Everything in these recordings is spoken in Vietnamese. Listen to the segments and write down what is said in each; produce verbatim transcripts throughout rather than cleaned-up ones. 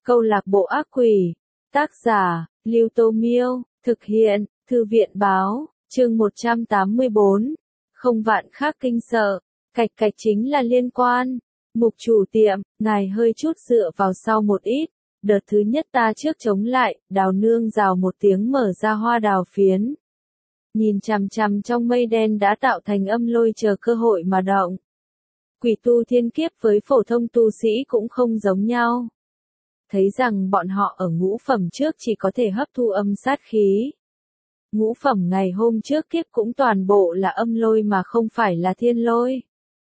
Câu lạc bộ ác quỷ. Tác giả, Lưu Tô Miêu. Thực hiện, Thư viện Báo. Chương một trăm tám mươi bốn. Không vạn khác kinh sợ. Cạch cạch chính là liên quan. Mục chủ tiệm, ngài hơi chút dựa vào sau một ít. Đợt thứ nhất ta trước chống lại, Đào Nương rào một tiếng mở ra hoa đào phiến. Nhìn chằm chằm trong mây đen đã tạo thành âm lôi chờ cơ hội mà động. Quỷ tu thiên kiếp với phổ thông tu sĩ cũng không giống nhau. Thấy rằng bọn họ ở ngũ phẩm trước chỉ có thể hấp thu âm sát khí. Ngũ phẩm ngày hôm trước kiếp cũng toàn bộ là âm lôi mà không phải là thiên lôi.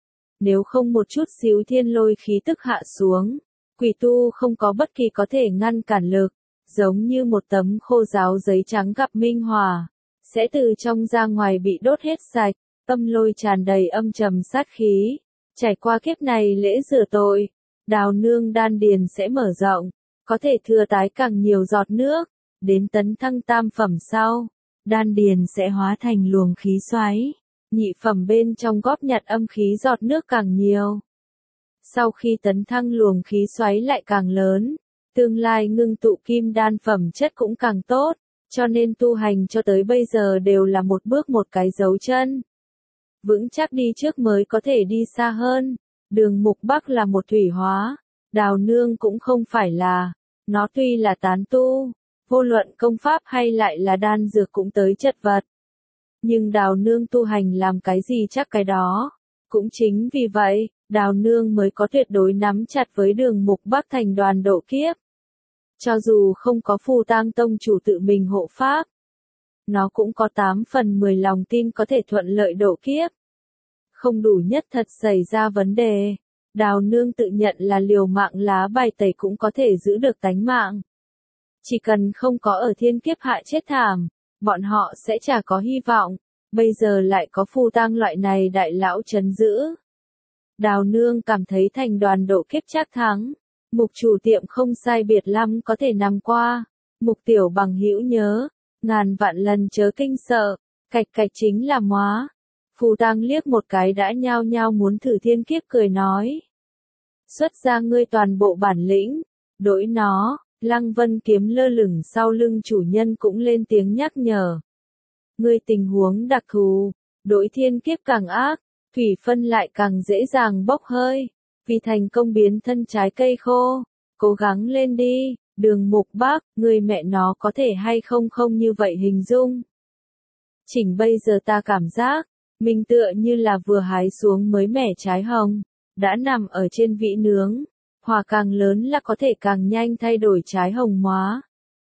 Nếu không một chút xíu thiên lôi khí tức hạ xuống, quỷ tu không có bất kỳ có thể ngăn cản lực, giống như một tấm khô ráo giấy trắng gặp minh hòa, sẽ từ trong ra ngoài bị đốt hết sạch, âm lôi tràn đầy âm trầm sát khí. Trải qua kiếp này lễ rửa tội, Đào Nương đan điền sẽ mở rộng, có thể thừa tái càng nhiều giọt nước, đến tấn thăng tam phẩm sau, đan điền sẽ hóa thành luồng khí xoáy, nhị phẩm bên trong góp nhặt âm khí giọt nước càng nhiều. Sau khi tấn thăng luồng khí xoáy lại càng lớn, tương lai ngưng tụ kim đan phẩm chất cũng càng tốt, cho nên tu hành cho tới bây giờ đều là một bước một cái dấu chân. Vững chắc đi trước mới có thể đi xa hơn. Đường Mục Bắc là một thủy hóa, Đào Nương cũng không phải là. Nó tuy là tán tu, vô luận công pháp hay lại là đan dược cũng tới chật vật. Nhưng Đào Nương tu hành làm cái gì chắc cái đó. Cũng chính vì vậy, Đào Nương mới có tuyệt đối nắm chặt với Đường Mục Bắc thành đoàn độ kiếp. Cho dù không có Phù Tang tông chủ tự mình hộ pháp, nó cũng có tám phần mười lòng tin có thể thuận lợi độ kiếp. Không đủ nhất thật xảy ra vấn đề. Đào Nương tự nhận là liều mạng lá bài tẩy cũng có thể giữ được tánh mạng. Chỉ cần không có ở thiên kiếp hạ chết thảm, bọn họ sẽ chả có hy vọng. Bây giờ lại có Phù Tang loại này đại lão trấn giữ. Đào Nương cảm thấy thành đoàn độ kiếp chắc thắng. Mục chủ tiệm không sai biệt lắm có thể nằm qua. Mục tiểu bằng hữu nhớ, ngàn vạn lần chớ kinh sợ, cạch cạch chính là móa. Phù Tang liếc một cái đã nhao nhao muốn thử thiên kiếp cười nói. Xuất ra ngươi toàn bộ bản lĩnh, đổi nó, Lăng Vân kiếm lơ lửng sau lưng chủ nhân cũng lên tiếng nhắc nhở. Ngươi tình huống đặc thù, đổi thiên kiếp càng ác, thủy phân lại càng dễ dàng bốc hơi, vì thành công biến thân trái cây khô, cố gắng lên đi. Đường Mục Bắc, người mẹ nó có thể hay không không như vậy hình dung. Chỉnh bây giờ ta cảm giác, mình tựa như là vừa hái xuống mới mẻ trái hồng, đã nằm ở trên vĩ nướng, hòa càng lớn là có thể càng nhanh thay đổi trái hồng hóa.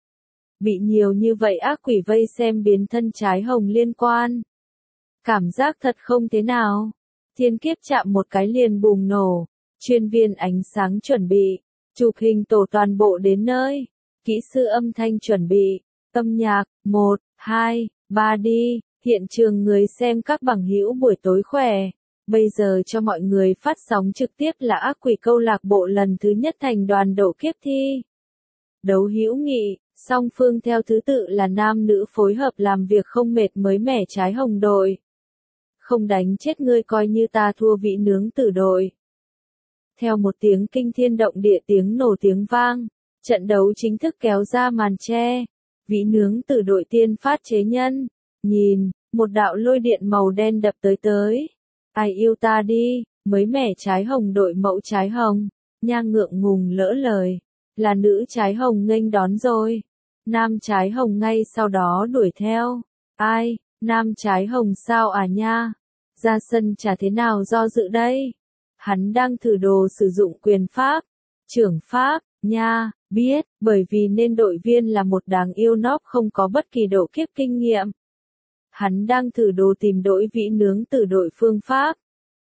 Bị nhiều như vậy ác quỷ vây xem biến thân trái hồng liên quan. Cảm giác thật không thế nào. Thiên kiếp chạm một cái liền bùng nổ, chuyên viên ánh sáng chuẩn bị. Chụp hình tổ toàn bộ đến nơi. Kỹ sư âm thanh chuẩn bị. Âm nhạc, một, hai, ba đi. Hiện trường người xem các bằng hữu buổi tối khỏe. Bây giờ cho mọi người phát sóng trực tiếp là ác quỷ câu lạc bộ lần thứ nhất thành đoàn độ kiếp thi. Đấu hữu nghị, song phương theo thứ tự là nam nữ phối hợp làm việc không mệt mới mẻ trái hồng đội. Không đánh chết ngươi coi như ta thua vị nướng tử đội. Theo một tiếng kinh thiên động địa tiếng nổ tiếng vang, trận đấu chính thức kéo ra màn che. Vĩ nướng từ đội tiên phát chế nhân. Nhìn, một đạo lôi điện màu đen đập tới tới. Ai yêu ta đi, mới mẻ trái hồng đội mẫu trái hồng. Nha ngượng ngùng lỡ lời. Là nữ trái hồng nghênh đón rồi. Nam trái hồng ngay sau đó đuổi theo. Ai, nam trái hồng sao à nha? Ra sân chả thế nào do dự đây. Hắn đang thử đồ sử dụng quyền pháp, trưởng pháp, nha, biết, bởi vì nên đội viên là một đáng yêu nóp không có bất kỳ độ kiếp kinh nghiệm. Hắn đang thử đồ tìm đội vĩ nướng từ đội phương pháp.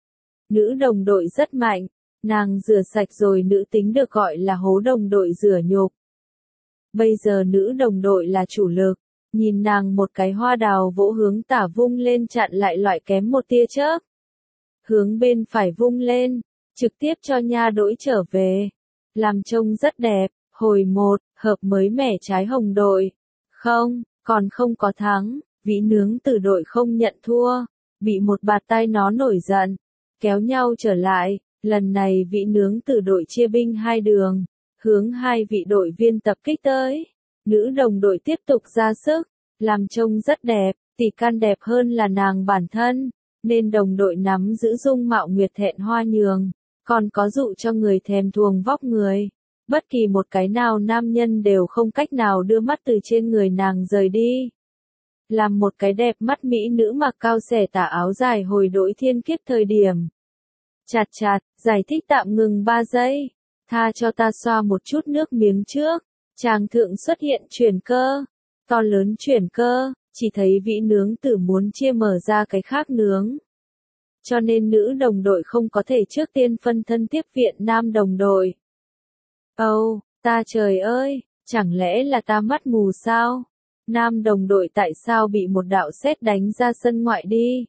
Nữ đồng đội rất mạnh, nàng rửa sạch rồi nữ tính được gọi là hố đồng đội rửa nhục. Bây giờ nữ đồng đội là chủ lực, nhìn nàng một cái hoa đào vỗ hướng tả vung lên chặn lại loại kém một tia chớp. Hướng bên phải vung lên, trực tiếp cho nha đỗi trở về. Làm trông rất đẹp, hồi một, hợp mới mẻ trái hồng đội. Không, còn không có thắng, vĩ nướng từ đội không nhận thua. Bị một bạt tay nó nổi giận, kéo nhau trở lại. Lần này vĩ nướng từ đội chia binh hai đường. hướng hai vị đội viên tập kích tới. Nữ đồng đội tiếp tục ra sức, làm trông rất đẹp, tỷ can đẹp hơn là nàng bản thân, nên đồng đội nắm giữ dung mạo nguyệt thẹn hoa nhường, còn có dụ cho người thèm thuồng vóc người. Bất kỳ một cái nào nam nhân đều không cách nào đưa mắt từ trên người nàng rời đi. Làm một cái đẹp mắt mỹ nữ mặc cao xẻ tà áo dài hồi đổi thiên kiếp thời điểm. Chạt chạt, giải thích tạm ngừng ba giây. Tha cho ta xoa một chút nước miếng trước. Chàng thượng xuất hiện chuyển cơ. To lớn chuyển cơ, chỉ thấy vĩ nướng tử muốn chia mở ra cái khác nướng. Cho nên nữ đồng đội không có thể trước tiên phân thân tiếp viện nam đồng đội. Âu, oh, ta trời ơi, chẳng lẽ là ta mắt mù sao? Nam đồng đội tại sao bị một đạo sét đánh ra sân ngoại đi?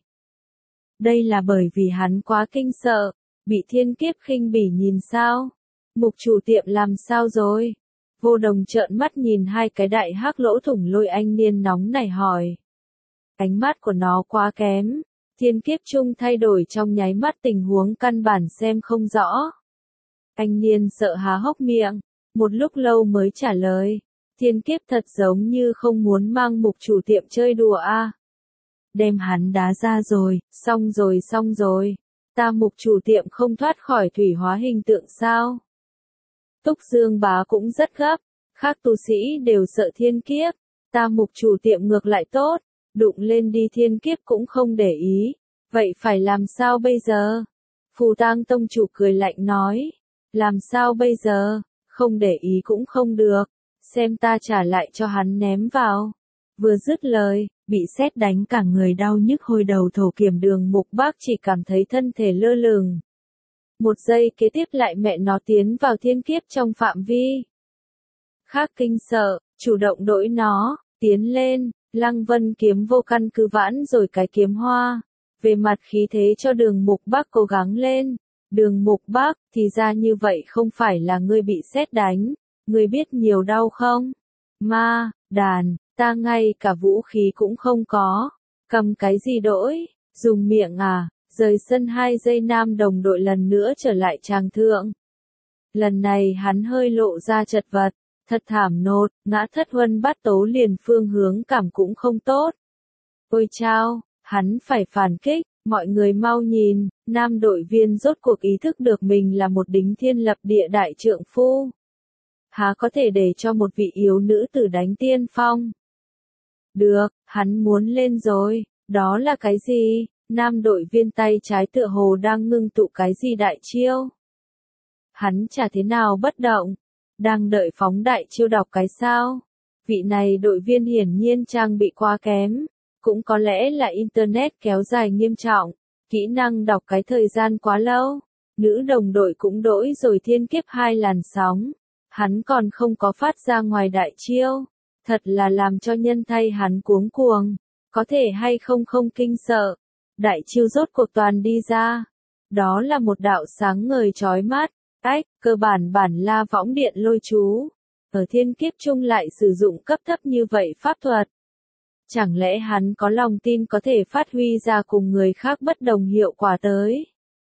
Đây là bởi vì hắn quá kinh sợ, bị thiên kiếp khinh bỉ nhìn sao? Mục chủ tiệm làm sao rồi? Vô Đồng trợn mắt nhìn hai cái đại hắc lỗ thủng lôi anh niên nóng này hỏi. Ánh mắt của nó quá kém, thiên kiếp chung thay đổi trong nháy mắt tình huống căn bản xem không rõ. Anh niên sợ há hốc miệng, một lúc lâu mới trả lời. Thiên kiếp thật giống như không muốn mang mục chủ tiệm chơi đùa a. À. Đem hắn đá ra rồi, xong rồi xong rồi. Ta mục chủ tiệm không thoát khỏi thủy hóa hình tượng sao? Túc Dương Bá cũng rất gấp, khác tu sĩ đều sợ thiên kiếp, ta mục chủ tiệm ngược lại tốt, đụng lên đi thiên kiếp cũng không để ý, vậy phải làm sao bây giờ? Phù Tang tông chủ cười lạnh nói, làm sao bây giờ, không để ý cũng không được, xem ta trả lại cho hắn ném vào. Vừa dứt lời, bị sét đánh cả người đau nhức hồi đầu thổ kiểm Đường Mục Bác chỉ cảm thấy thân thể lơ lửng. Một giây kế tiếp lại mẹ nó tiến vào thiên kiếp trong phạm vi. Khác kinh sợ, chủ động đổi nó, tiến lên, Lăng Vân kiếm vô căn cứ vãn rồi cái kiếm hoa. Về mặt khí thế cho Đường Mục Bác cố gắng lên. Đường Mục Bác, thì ra như vậy không phải là ngươi bị sét đánh, ngươi biết nhiều đau không? Ma, đàn, ta ngay cả vũ khí cũng không có, cầm cái gì đổi, dùng miệng à? Rời sân hai giây nam đồng đội lần nữa trở lại tràng thượng. Lần này hắn hơi lộ ra chật vật, thật thảm nột, ngã thất huân bát tố liền phương hướng cảm cũng không tốt. Ôi chao, hắn phải phản kích, mọi người mau nhìn, nam đội viên rốt cuộc ý thức được mình là một đính thiên lập địa đại trượng phu. Há có thể để cho một vị yếu nữ tử đánh tiên phong. Được, hắn muốn lên rồi, đó là cái gì? Nam đội viên tay trái tựa hồ đang ngưng tụ cái gì đại chiêu. Hắn chả thế nào bất động, đang đợi phóng đại chiêu đọc cái sao. Vị này đội viên hiển nhiên trang bị quá kém, cũng có lẽ là internet kéo dài nghiêm trọng, kỹ năng đọc cái thời gian quá lâu. Nữ đồng đội cũng đổi rồi thiên kiếp hai làn sóng, hắn còn không có phát ra ngoài đại chiêu, thật là làm cho nhân thay hắn cuống cuồng, có thể hay không không kinh sợ. Đại chiêu rốt cuộc toàn đi ra. Đó là một đạo sáng ngời chói mắt, ách, cơ bản bản la võng điện lôi chú. Ở thiên kiếp chung lại sử dụng cấp thấp như vậy pháp thuật. Chẳng lẽ hắn có lòng tin có thể phát huy ra cùng người khác bất đồng hiệu quả tới?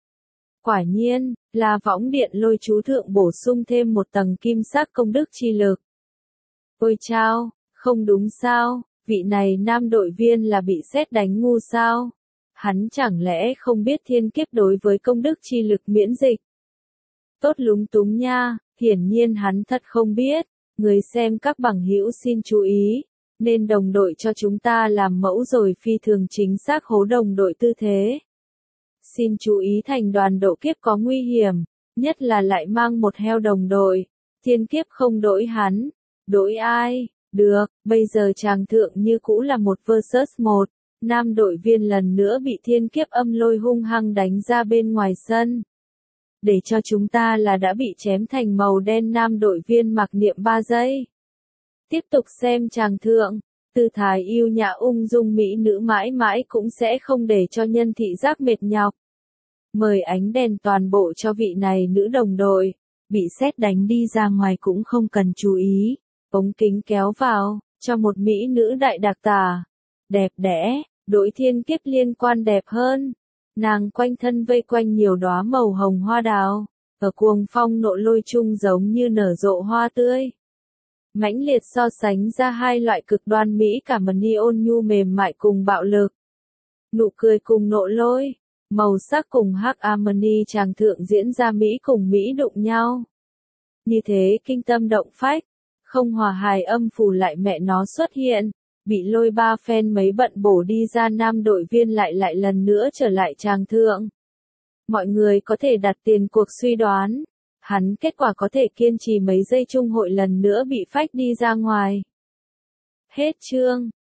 Quả nhiên, la võng điện lôi chú thượng bổ sung thêm một tầng kim sắc công đức chi lực. Ôi chao, không đúng sao, vị này nam đội viên là bị sét đánh ngu sao? Hắn chẳng lẽ không biết thiên kiếp đối với công đức chi lực miễn dịch? Tốt lúng túng nha, hiển nhiên hắn thật không biết. Người xem các bằng hữu xin chú ý, nên đồng đội cho chúng ta làm mẫu rồi phi thường chính xác hố đồng đội tư thế. Xin chú ý thành đoàn độ kiếp có nguy hiểm, nhất là lại mang một heo đồng đội. Thiên kiếp không đổi hắn, đổi ai? Được, bây giờ chàng thượng như cũ là một versus một. Nam đội viên lần nữa bị thiên kiếp âm lôi hung hăng đánh ra bên ngoài sân. Để cho chúng ta là đã bị chém thành màu đen. Nam đội viên mặc niệm ba giây. Tiếp tục xem chàng thượng, tư thái yêu nhã ung dung mỹ nữ mãi mãi cũng sẽ không để cho nhân thị giác mệt nhọc. Mời ánh đèn toàn bộ cho vị này nữ đồng đội, bị sét đánh đi ra ngoài cũng không cần chú ý. Ống kính kéo vào, cho một mỹ nữ đại đặc tả. Đẹp đẽ, đối thiên kiếp liên quan đẹp hơn. Nàng quanh thân vây quanh nhiều đóa màu hồng hoa đào. ở cuồng phong nộ lôi chung giống như nở rộ hoa tươi. Mãnh liệt so sánh ra hai loại cực đoan mỹ cảm Harmony ôn nhu mềm mại cùng bạo lực. Nụ cười cùng nộ lôi, màu sắc cùng hắc Harmony tràng thượng diễn ra mỹ cùng mỹ đụng nhau. Như thế kinh tâm động phách, không hòa hài âm phủ lại mẹ nó xuất hiện, bị lôi ba phen mấy bận bổ đi ra nam đội viên lại lại lần nữa trở lại tràng thượng. Mọi người có thể đặt tiền cuộc suy đoán, hắn kết quả có thể kiên trì mấy giây chung hội lần nữa bị phách đi ra ngoài. Hết chương.